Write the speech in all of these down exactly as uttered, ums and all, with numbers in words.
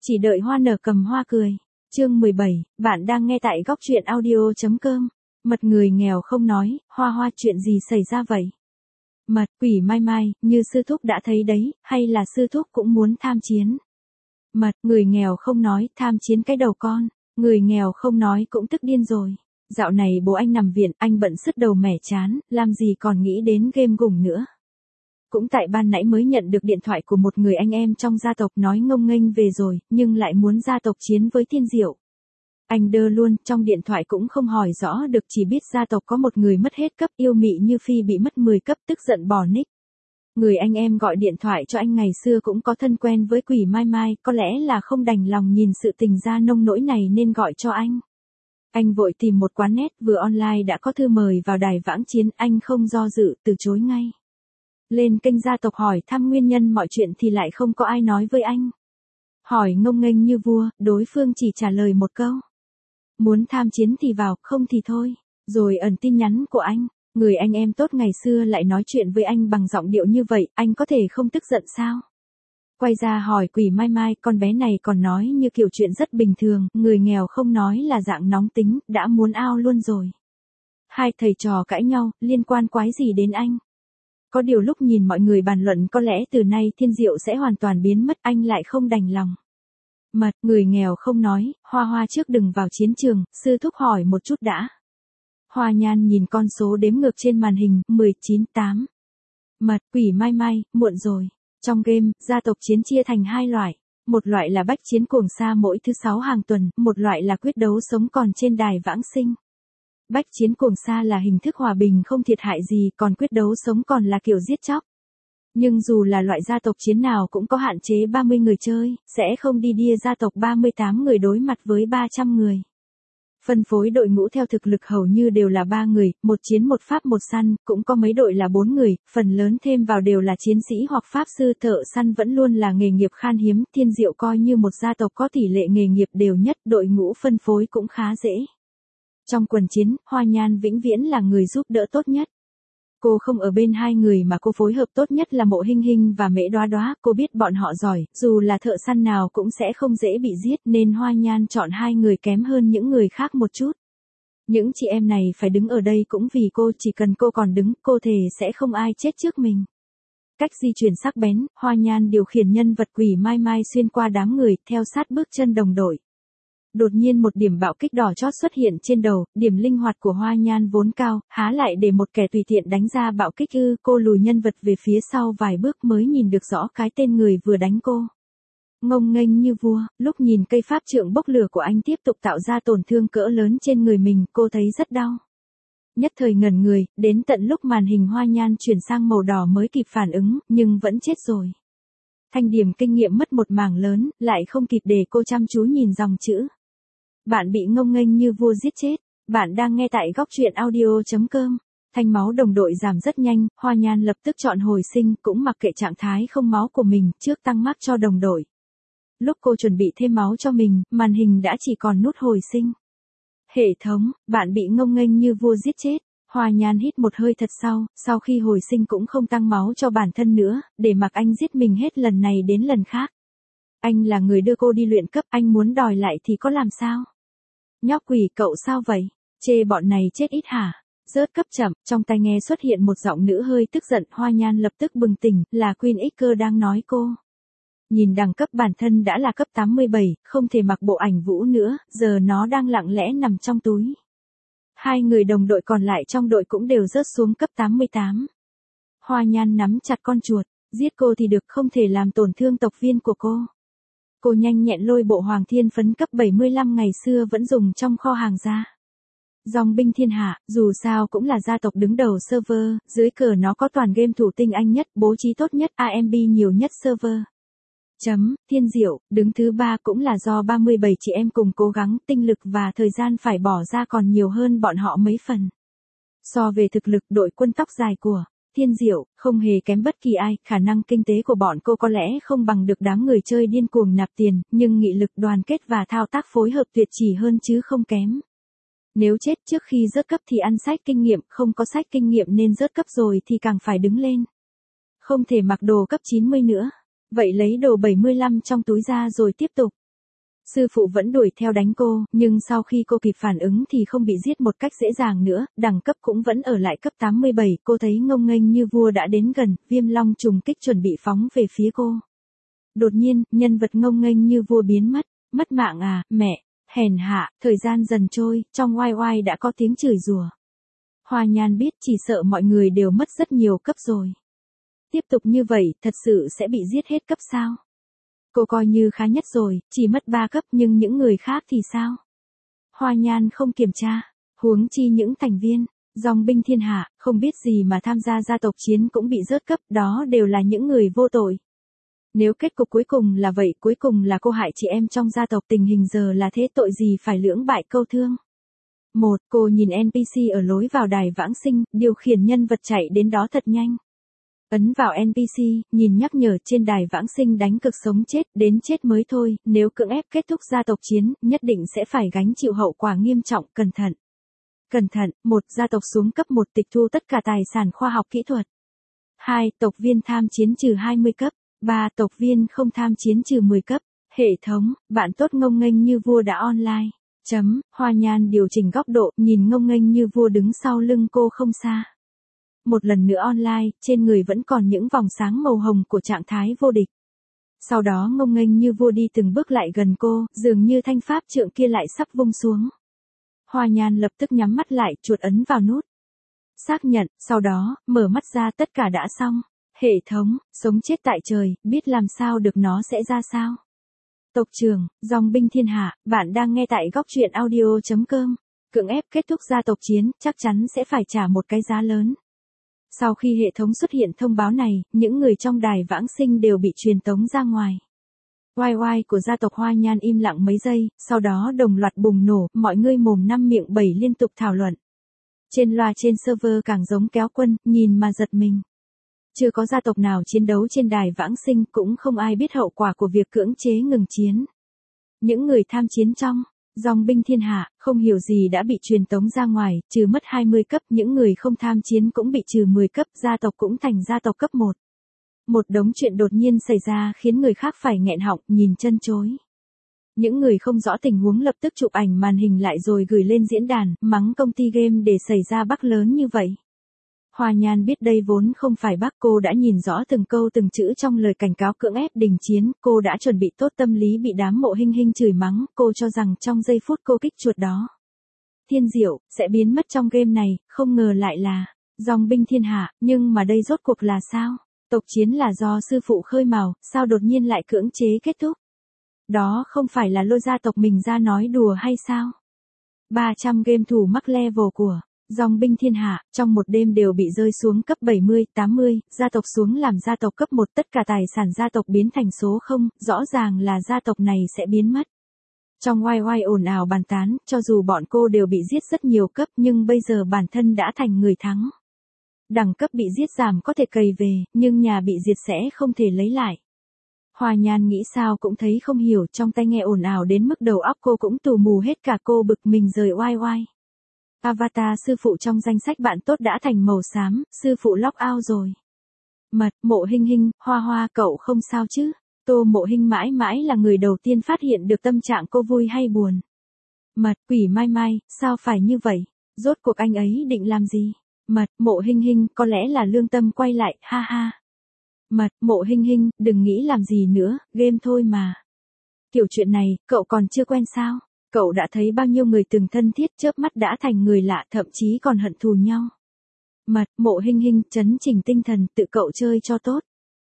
Chỉ đợi hoa nở cầm hoa cười. Chương mười bảy, bạn đang nghe tại góc truyện audio.com. Mật người nghèo không nói, Hoa Hoa chuyện gì xảy ra vậy? Mật, Quỷ Mai Mai, như sư thúc đã thấy đấy, hay là sư thúc cũng muốn tham chiến? Mật, người nghèo không nói, tham chiến cái đầu con, người nghèo không nói cũng tức điên rồi. Dạo này bố anh nằm viện, anh bận sứt đầu mẻ chán, làm gì còn nghĩ đến game gủng nữa. Cũng tại ban nãy mới nhận được điện thoại của một người anh em trong gia tộc nói ngông nghênh về rồi, nhưng lại muốn gia tộc chiến với Thiên Diệu. Anh đơ luôn, trong điện thoại cũng không hỏi rõ được, chỉ biết gia tộc có một người mất hết cấp, yêu mị như phi bị mất mười cấp, tức giận bỏ nick. Người anh em gọi điện thoại cho anh ngày xưa cũng có thân quen với Quỷ Mai Mai, có lẽ là không đành lòng nhìn sự tình ra nông nỗi này nên gọi cho anh. Anh vội tìm một quán net, vừa online đã có thư mời vào đài vãng chiến, anh không do dự, từ chối ngay. Lên kênh gia tộc hỏi thăm nguyên nhân mọi chuyện thì lại không có ai nói với anh. Hỏi ngông nghênh như vua, đối phương chỉ trả lời một câu. Muốn tham chiến thì vào, không thì thôi. Rồi ẩn tin nhắn của anh. Người anh em tốt ngày xưa lại nói chuyện với anh bằng giọng điệu như vậy, anh có thể không tức giận sao? Quay ra hỏi Quỷ Mai Mai, con bé này còn nói như kiểu chuyện rất bình thường, người nghèo không nói là dạng nóng tính, đã muốn ao luôn rồi. Hai thầy trò cãi nhau, liên quan quái gì đến anh? Có điều lúc nhìn mọi người bàn luận có lẽ từ nay Thiên Diệu sẽ hoàn toàn biến mất, anh lại không đành lòng. Mật, người nghèo không nói, Hoa Hoa trước đừng vào chiến trường, sư thúc hỏi một chút đã. Hoa Nhan nhìn con số đếm ngược trên màn hình, mười chín, tám. Mật, Quỷ Mai Mai, muộn rồi. Trong game, gia tộc chiến chia thành hai loại. Một loại là bách chiến cuồng sa mỗi thứ sáu hàng tuần, một loại là quyết đấu sống còn trên đài vãng sinh. Bách chiến cuồng sa là hình thức hòa bình không thiệt hại gì, còn quyết đấu sống còn là kiểu giết chóc. Nhưng dù là loại gia tộc chiến nào cũng có hạn chế ba mươi người chơi, sẽ không đi đia gia tộc ba mươi tám người đối mặt với ba trăm người. Phân phối đội ngũ theo thực lực hầu như đều là ba người, một chiến một pháp một săn, cũng có mấy đội là bốn người, phần lớn thêm vào đều là chiến sĩ hoặc pháp sư. Thợ săn vẫn luôn là nghề nghiệp khan hiếm, Thiên Diệu coi như một gia tộc có tỷ lệ nghề nghiệp đều nhất, đội ngũ phân phối cũng khá dễ. Trong quần chiến, Hoa Nhan vĩnh viễn là người giúp đỡ tốt nhất. Cô không ở bên hai người mà cô phối hợp tốt nhất là Mộ Hinh Hinh và Mễ Đoá Đoá, cô biết bọn họ giỏi, dù là thợ săn nào cũng sẽ không dễ bị giết nên Hoa Nhan chọn hai người kém hơn những người khác một chút. Những chị em này phải đứng ở đây cũng vì cô, chỉ cần cô còn đứng, cô thề sẽ không ai chết trước mình. Cách di chuyển sắc bén, Hoa Nhan điều khiển nhân vật Quỷ Mai Mai xuyên qua đám người, theo sát bước chân đồng đội. Đột nhiên một điểm bạo kích đỏ chót xuất hiện trên đầu, điểm linh hoạt của Hoa Nhan vốn cao, há lại để một kẻ tùy tiện đánh ra bạo kích ư? Cô lùi nhân vật về phía sau vài bước mới nhìn được rõ cái tên người vừa đánh cô. Ngông nghênh như vua, lúc nhìn cây pháp trượng bốc lửa của anh tiếp tục tạo ra tổn thương cỡ lớn trên người mình, cô thấy rất đau. Nhất thời ngẩn người, đến tận lúc màn hình Hoa Nhan chuyển sang màu đỏ mới kịp phản ứng, nhưng vẫn chết rồi. Thanh điểm kinh nghiệm mất một mảng lớn, lại không kịp để cô chăm chú nhìn dòng chữ. Bạn bị ngông nghênh như vua giết chết. Bạn đang nghe tại góc truyện audio.com. Thanh máu đồng đội giảm rất nhanh, Hoa Nhan lập tức chọn hồi sinh, cũng mặc kệ trạng thái không máu của mình, trước tăng mắc cho đồng đội. Lúc cô chuẩn bị thêm máu cho mình, màn hình đã chỉ còn nút hồi sinh. Hệ thống, bạn bị ngông nghênh như vua giết chết. Hoa Nhan hít một hơi thật sâu, sau khi hồi sinh cũng không tăng máu cho bản thân nữa, để mặc anh giết mình hết lần này đến lần khác. Anh là người đưa cô đi luyện cấp, anh muốn đòi lại thì có làm sao? Nhóc quỷ, cậu sao vậy? Chê bọn này chết ít hả? Rớt cấp chậm, trong tai nghe xuất hiện một giọng nữ hơi tức giận, Hoa Nhan lập tức bừng tỉnh, là Queen X đang nói cô. Nhìn đẳng cấp bản thân đã là cấp tám mươi bảy, không thể mặc bộ ảnh vũ nữa, giờ nó đang lặng lẽ nằm trong túi. Hai người đồng đội còn lại trong đội cũng đều rớt xuống cấp tám mươi tám. Hoa Nhan nắm chặt con chuột, giết cô thì được, không thể làm tổn thương tộc viên của cô. Cô nhanh nhẹn lôi bộ Hoàng Thiên phấn cấp bảy mươi lăm ngày xưa vẫn dùng trong kho hàng ra. Dòng binh thiên hạ, dù sao cũng là gia tộc đứng đầu server, dưới cờ nó có toàn game thủ tinh anh nhất, bố trí tốt nhất, a em bê nhiều nhất server. Chấm, Thiên Diệu, đứng thứ ba cũng là do ba mươi bảy chị em cùng cố gắng, tinh lực và thời gian phải bỏ ra còn nhiều hơn bọn họ mấy phần. So về thực lực, đội quân tóc dài của Thiên Diệu không hề kém bất kỳ ai, khả năng kinh tế của bọn cô có lẽ không bằng được đám người chơi điên cuồng nạp tiền, nhưng nghị lực, đoàn kết và thao tác phối hợp tuyệt chỉ hơn chứ không kém. Nếu chết trước khi rớt cấp thì ăn sách kinh nghiệm, không có sách kinh nghiệm nên rớt cấp rồi thì càng phải đứng lên. Không thể mặc đồ cấp chín mươi nữa, vậy lấy đồ bảy mươi lăm trong túi ra rồi tiếp tục. Sư phụ vẫn đuổi theo đánh cô, nhưng sau khi cô kịp phản ứng thì không bị giết một cách dễ dàng nữa, đẳng cấp cũng vẫn ở lại cấp tám mươi bảy, cô thấy ngông nghênh như vua đã đến gần, viêm long trùng kích chuẩn bị phóng về phía cô. Đột nhiên, nhân vật ngông nghênh như vua biến mất, mất mạng à, mẹ, hèn hạ, thời gian dần trôi, trong oai oai đã có tiếng chửi rủa. Hoa Nhan biết chỉ sợ mọi người đều mất rất nhiều cấp rồi. Tiếp tục như vậy, thật sự sẽ bị giết hết cấp sao? Cô coi như khá nhất rồi, chỉ mất ba cấp nhưng những người khác thì sao? Hoa Nhan không kiểm tra, huống chi những thành viên, dòng binh thiên hạ, không biết gì mà tham gia gia tộc chiến cũng bị rớt cấp, đó đều là những người vô tội. Nếu kết cục cuối cùng là vậy, cuối cùng là cô hại chị em trong gia tộc, tình hình giờ là thế, tội gì phải lưỡng bại câu thương. Một, cô nhìn en pê xê ở lối vào đài vãng sinh, điều khiển nhân vật chạy đến đó thật nhanh. Ấn vào en pê xê, nhìn nhắc nhở trên đài vãng sinh đánh cực sống chết, đến chết mới thôi, nếu cưỡng ép kết thúc gia tộc chiến, nhất định sẽ phải gánh chịu hậu quả nghiêm trọng, cẩn thận. Cẩn thận, một, gia tộc xuống cấp một, tịch thu tất cả tài sản khoa học kỹ thuật. Hai, tộc viên tham chiến trừ hai mươi cấp. Ba, tộc viên không tham chiến trừ mười cấp. Hệ thống, bạn tốt ngông nghênh như vua đã online. Chấm, Hoa Nhan điều chỉnh góc độ, nhìn ngông nghênh như vua đứng sau lưng cô không xa. Một lần nữa online, trên người vẫn còn những vòng sáng màu hồng của trạng thái vô địch. Sau đó ngông nghênh như vua đi từng bước lại gần cô, dường như thanh pháp trượng kia lại sắp vung xuống. Hoa Nhan lập tức nhắm mắt lại, chuột ấn vào nút. Xác nhận, sau đó, mở mắt ra, tất cả đã xong. Hệ thống, sống chết tại trời, biết làm sao được nó sẽ ra sao. Tộc trưởng, dòng binh thiên hạ, bạn đang nghe tại góc truyện audio chấm com. Cưỡng ép kết thúc gia tộc chiến, chắc chắn sẽ phải trả một cái giá lớn. Sau khi hệ thống xuất hiện thông báo này, những người trong đài vãng sinh đều bị truyền tống ra ngoài. Oai oai của gia tộc Hoa Nhan im lặng mấy giây, sau đó đồng loạt bùng nổ, mọi người mồm năm miệng bảy liên tục thảo luận. Trên loa trên server càng giống kéo quân, nhìn mà giật mình. Chưa có gia tộc nào chiến đấu trên đài vãng sinh, cũng không ai biết hậu quả của việc cưỡng chế ngừng chiến. Những người tham chiến trong dòng binh thiên hạ, không hiểu gì đã bị truyền tống ra ngoài, trừ mất hai mươi cấp, những người không tham chiến cũng bị trừ mười cấp, gia tộc cũng thành gia tộc cấp một. Một đống chuyện đột nhiên xảy ra khiến người khác phải nghẹn họng, nhìn chân chối. Những người không rõ tình huống lập tức chụp ảnh màn hình lại rồi gửi lên diễn đàn, mắng công ty game để xảy ra bug lớn như vậy. Hoa Nhan biết đây vốn không phải bug, cô đã nhìn rõ từng câu từng chữ trong lời cảnh cáo cưỡng ép đình chiến, cô đã chuẩn bị tốt tâm lý bị đám Mộ Hinh Hinh chửi mắng, cô cho rằng trong giây phút cô kích chuột đó, Thiên Diệu sẽ biến mất trong game này, không ngờ lại là dòng binh thiên hạ, nhưng mà đây rốt cuộc là sao? Tộc chiến là do sư phụ khơi mào, sao đột nhiên lại cưỡng chế kết thúc? Đó không phải là lôi gia tộc mình ra nói đùa hay sao? ba trăm game thủ mắc level của dòng binh thiên hạ, trong một đêm đều bị rơi xuống cấp bảy mươi, tám mươi, gia tộc xuống làm gia tộc cấp một, tất cả tài sản gia tộc biến thành số không, rõ ràng là gia tộc này sẽ biến mất. Trong oai oai ồn ào bàn tán, cho dù bọn cô đều bị giết rất nhiều cấp nhưng bây giờ bản thân đã thành người thắng. Đẳng cấp bị giết giảm có thể cày về, nhưng nhà bị diệt sẽ không thể lấy lại. Hoa Nhan nghĩ sao cũng thấy không hiểu, trong tai nghe ồn ào đến mức đầu óc cô cũng tù mù hết cả, cô bực mình rời oai oai. Avatar sư phụ trong danh sách bạn tốt đã thành màu xám, sư phụ lock out rồi. Mật, Mộ Hinh Hinh, Hoa Hoa cậu không sao chứ? Tô Mộ Hinh mãi mãi là người đầu tiên phát hiện được tâm trạng cô vui hay buồn. Mật, Quỷ Mai Mai, sao phải như vậy? Rốt cuộc anh ấy định làm gì? Mật, Mộ Hinh Hinh, có lẽ là lương tâm quay lại, ha ha. Mật, Mộ Hinh Hinh, đừng nghĩ làm gì nữa, game thôi mà. Kiểu chuyện này, cậu còn chưa quen sao? Cậu đã thấy bao nhiêu người từng thân thiết chớp mắt đã thành người lạ, thậm chí còn hận thù nhau. Mật, Mộ Hinh Hinh, trấn chỉnh tinh thần, tự cậu chơi cho tốt.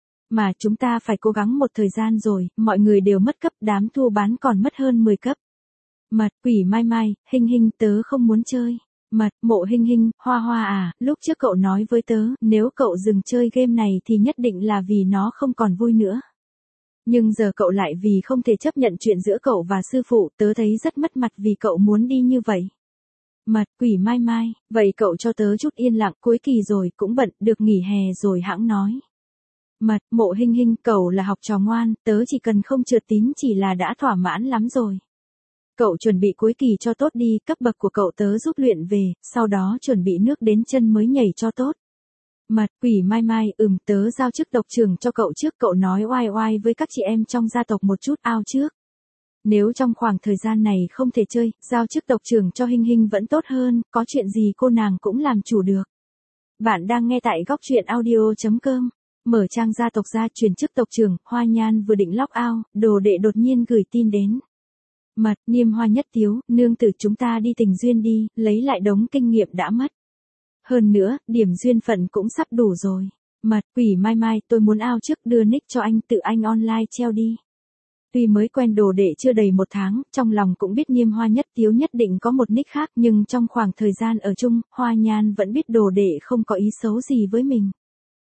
Mà chúng ta phải cố gắng một thời gian rồi, mọi người đều mất cấp, đám thua bán còn mất hơn mười cấp. Mật, Quỷ Mai Mai, Hinh Hinh tớ không muốn chơi. Mật, Mộ Hinh Hinh, Hoa Hoa à, lúc trước cậu nói với tớ, nếu cậu dừng chơi game này thì nhất định là vì nó không còn vui nữa. Nhưng giờ cậu lại vì không thể chấp nhận chuyện giữa cậu và sư phụ, tớ thấy rất mất mặt vì cậu muốn đi như vậy. Mật, Quỷ Mai Mai, vậy cậu cho tớ chút yên lặng, cuối kỳ rồi, cũng bận, được nghỉ hè rồi hãng nói. Mật, Mộ Hinh Hinh, cậu là học trò ngoan, tớ chỉ cần không trượt tín chỉ là đã thỏa mãn lắm rồi. Cậu chuẩn bị cuối kỳ cho tốt đi, cấp bậc của cậu tớ giúp luyện về, sau đó chuẩn bị nước đến chân mới nhảy cho tốt. Mật, Quỷ Mai Mai, ừm, tớ giao chức tộc trưởng cho cậu trước, cậu nói oai oai với các chị em trong gia tộc một chút ao trước. Nếu trong khoảng thời gian này không thể chơi, giao chức tộc trưởng cho Hinh Hinh vẫn tốt hơn, có chuyện gì cô nàng cũng làm chủ được. Bạn đang nghe tại góc truyện audio chấm com. Mở trang gia tộc ra truyền chức tộc trưởng, Hoa Nhan vừa định log out, đồ đệ đột nhiên gửi tin đến. Mật, Niêm Hoa nhất tiếu, nương tử chúng ta đi tình duyên đi, lấy lại đống kinh nghiệm đã mất. Hơn nữa, điểm duyên phận cũng sắp đủ rồi. Mật, Quỷ Mai Mai, tôi muốn out trước đưa nick cho anh, tự anh online treo đi. Tuy mới quen đồ đệ chưa đầy một tháng, trong lòng cũng biết Niêm Hoa nhất tiếu nhất định có một nick khác, nhưng trong khoảng thời gian ở chung, Hoa Nhan vẫn biết đồ đệ không có ý xấu gì với mình.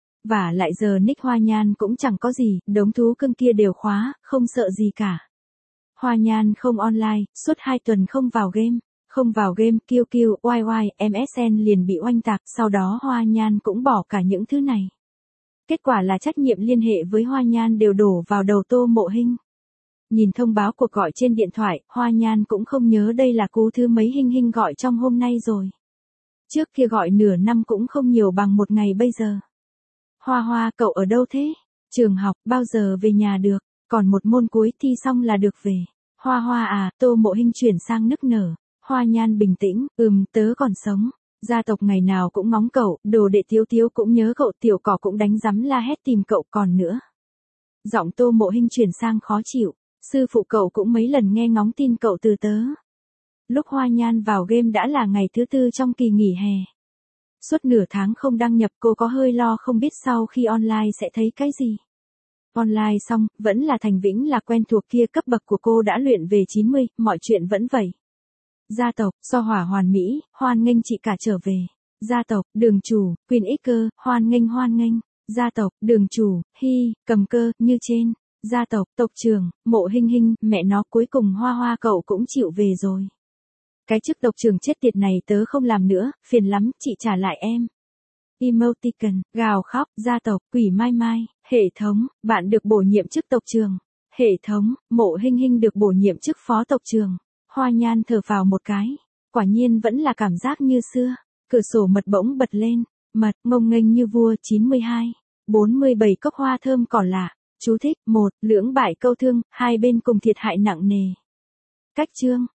Và lại giờ nick Hoa Nhan cũng chẳng có gì, đống thú cưng kia đều khóa, không sợ gì cả. Hoa Nhan không online, suốt hai tuần không vào game. Không vào game, Q Q, Y Y, em ét en liền bị oanh tạc, sau đó Hoa Nhan cũng bỏ cả những thứ này. Kết quả là trách nhiệm liên hệ với Hoa Nhan đều đổ vào đầu Tô Mộ Hinh. Nhìn thông báo cuộc gọi trên điện thoại, Hoa Nhan cũng không nhớ đây là cú thứ mấy Hinh Hinh gọi trong hôm nay rồi. Trước kia gọi nửa năm cũng không nhiều bằng một ngày bây giờ. Hoa Hoa, cậu ở đâu thế? Trường học, bao giờ về nhà được? Còn một môn cuối thi xong là được về. Hoa Hoa à, Tô Mộ Hinh chuyển sang nức nở. Hoa Nhan bình tĩnh, ừm, tớ còn sống. Gia tộc ngày nào cũng ngóng cậu, đồ đệ Tiếu Tiếu cũng nhớ cậu, tiểu cỏ cũng đánh rắm la hét tìm cậu còn nữa. Giọng Tô Mộ Hinh chuyển sang khó chịu. Sư phụ cậu cũng mấy lần nghe ngóng tin cậu từ tớ. Lúc Hoa Nhan vào game đã là ngày thứ tư trong kỳ nghỉ hè. Suốt nửa tháng không đăng nhập cô có hơi lo không biết sau khi online sẽ thấy cái gì. Online xong, vẫn là Thành Vĩnh là quen thuộc kia, cấp bậc của cô đã luyện về chín mươi, mọi chuyện vẫn vậy. Gia tộc, do hỏa hoàn mỹ, hoan nghênh chị cả trở về. Gia tộc, đường chủ, Queen Iker, hoan nghênh hoan nghênh. Gia tộc, đường chủ, Hi, cầm cơ, như trên. Gia tộc, tộc trưởng, Mộ Hinh Hinh, mẹ nó cuối cùng Hoa Hoa cậu cũng chịu về rồi. Cái chức tộc trưởng chết tiệt này tớ không làm nữa, phiền lắm, chị trả lại em. Emoticon, gào khóc, gia tộc, Quỷ Mai Mai, hệ thống, bạn được bổ nhiệm chức tộc trưởng. Hệ thống, Mộ Hinh Hinh được bổ nhiệm chức phó tộc trưởng. Hoa Nhan thở phào một cái, quả nhiên vẫn là cảm giác như xưa. Cửa sổ mật bỗng bật lên, mật, ngông nghênh như vua chín mươi hai, bốn mươi bảy cốc hoa thơm cỏ lạ. Chú thích, một, lưỡng bại câu thương, hai bên cùng thiệt hại nặng nề. Cách chương